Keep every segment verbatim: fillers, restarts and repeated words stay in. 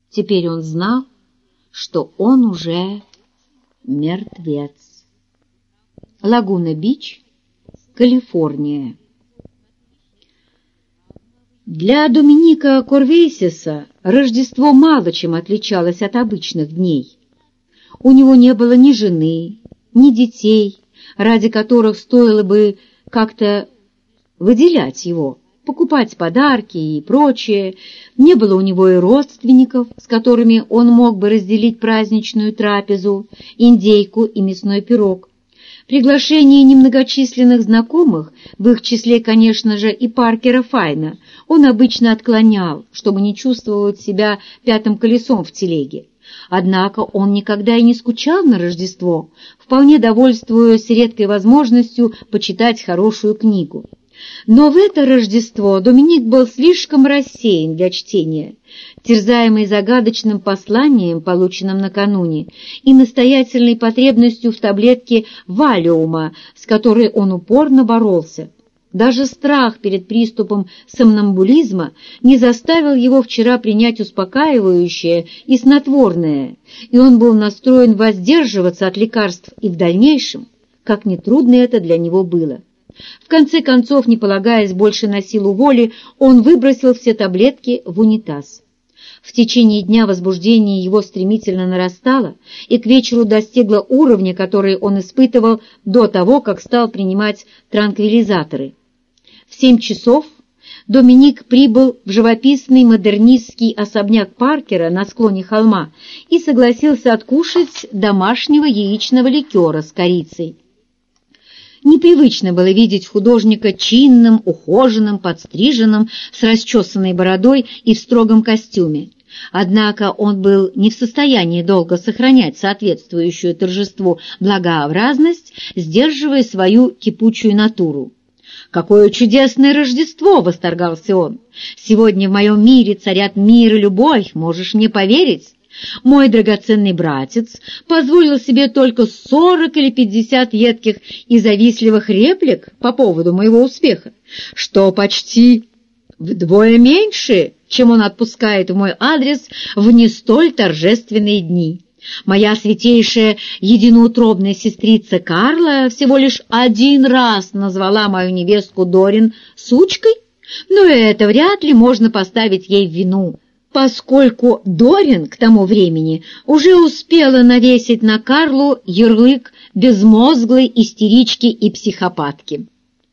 Теперь он знал, что он уже мертвец. Лагуна-Бич, Калифорния. Для Доминика Корвейсеса Рождество мало чем отличалось от обычных дней. У него не было ни жены, ни детей, ради которых стоило бы как-то выделять его, покупать подарки и прочее. Не было у него и родственников, с которыми он мог бы разделить праздничную трапезу, индейку и мясной пирог. Приглашение немногочисленных знакомых, в их числе, конечно же, и Паркера Файна, он обычно отклонял, чтобы не чувствовать себя пятым колесом в телеге. Однако он никогда и не скучал на Рождество, вполне довольствуясь редкой возможностью почитать хорошую книгу. Но в это Рождество Доминик был слишком рассеян для чтения, терзаемый загадочным посланием, полученным накануне, и настоятельной потребностью в таблетке валиума, с которой он упорно боролся. Даже страх перед приступом сомнамбулизма не заставил его вчера принять успокаивающее и снотворное, и он был настроен воздерживаться от лекарств и в дальнейшем, как нетрудно это для него было. В конце концов, не полагаясь больше на силу воли, он выбросил все таблетки в унитаз. В течение дня возбуждение его стремительно нарастало и к вечеру достигло уровня, который он испытывал до того, как стал принимать транквилизаторы. В семь часов Доминик прибыл в живописный модернистский особняк Паркера на склоне холма и согласился откушать домашнего яичного ликера с корицей. Непривычно было видеть художника чинным, ухоженным, подстриженным, с расчесанной бородой и в строгом костюме. Однако он был не в состоянии долго сохранять соответствующую торжеству благообразность, сдерживая свою кипучую натуру. «Какое чудесное Рождество!» — восторгался он. «Сегодня в моем мире царят мир и любовь, можешь мне поверить? Мой драгоценный братец позволил себе только сорок или пятьдесят едких и завистливых реплик по поводу моего успеха, что почти вдвое меньше, чем он отпускает в мой адрес в не столь торжественные дни. Моя святейшая единоутробная сестрица Карла всего лишь один раз назвала мою невестку Дорин сучкой, но это вряд ли можно поставить ей в вину, поскольку Дорин к тому времени уже успела навесить на Карлу ярлык безмозглой истерички и психопатки.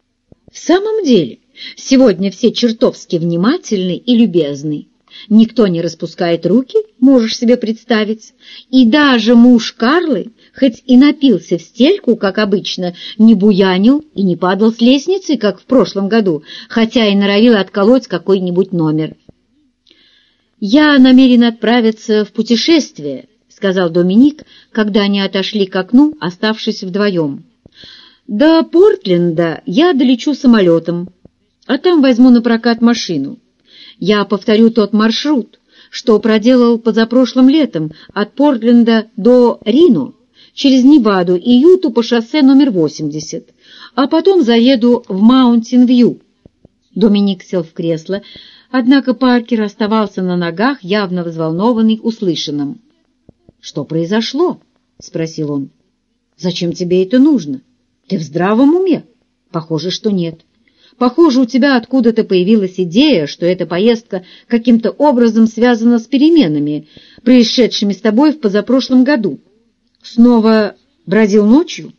В самом деле, сегодня все чертовски внимательны и любезны. Никто не распускает руки, можешь себе представить, и даже муж Карлы, хоть и напился в стельку, как обычно, не буянил и не падал с лестницы, как в прошлом году, хотя и норовил отколоть какой-нибудь номер. «Я намерен отправиться в путешествие», — сказал Доминик, когда они отошли к окну, оставшись вдвоем. «До Портленда я долечу самолетом, а там возьму на прокат машину. Я повторю тот маршрут, что проделал позапрошлым летом от Портленда до Рино, через Неваду и Юту по шоссе номер восемьдесят, а потом заеду в Маунтин-Вью». Доминик сел в кресло, однако Паркер оставался на ногах, явно взволнованный услышанным. «Что произошло?» — спросил он. «Зачем тебе это нужно? Ты в здравом уме?» «Похоже, что нет. Похоже, у тебя откуда-то появилась идея, что эта поездка каким-то образом связана с переменами, происшедшими с тобой в позапрошлом году. Снова бродил ночью?»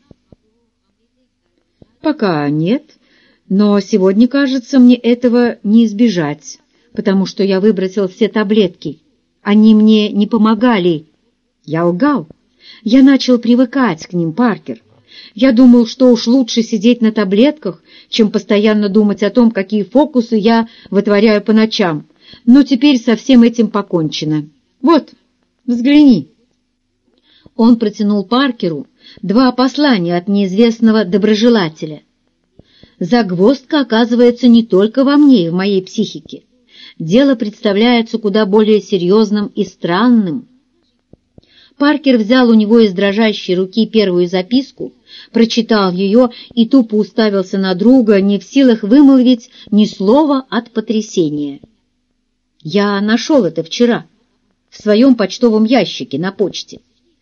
«Пока нет, но сегодня, кажется, мне этого не избежать, потому что я выбросил все таблетки. Они мне не помогали. Я лгал. Я начал привыкать к ним, Паркер. Я думал, что уж лучше сидеть на таблетках, чем постоянно думать о том, какие фокусы я вытворяю по ночам. Но теперь со всем этим покончено. Вот, взгляни». Он протянул Паркеру два послания от неизвестного доброжелателя. «Загвоздка оказывается не только во мне и в моей психике. Дело представляется куда более серьезным и странным». Паркер взял у него из дрожащей руки первую записку, прочитал ее и тупо уставился на друга, не в силах вымолвить ни слова от потрясения. «Я нашел это вчера. в своем почтовом ящике на почте.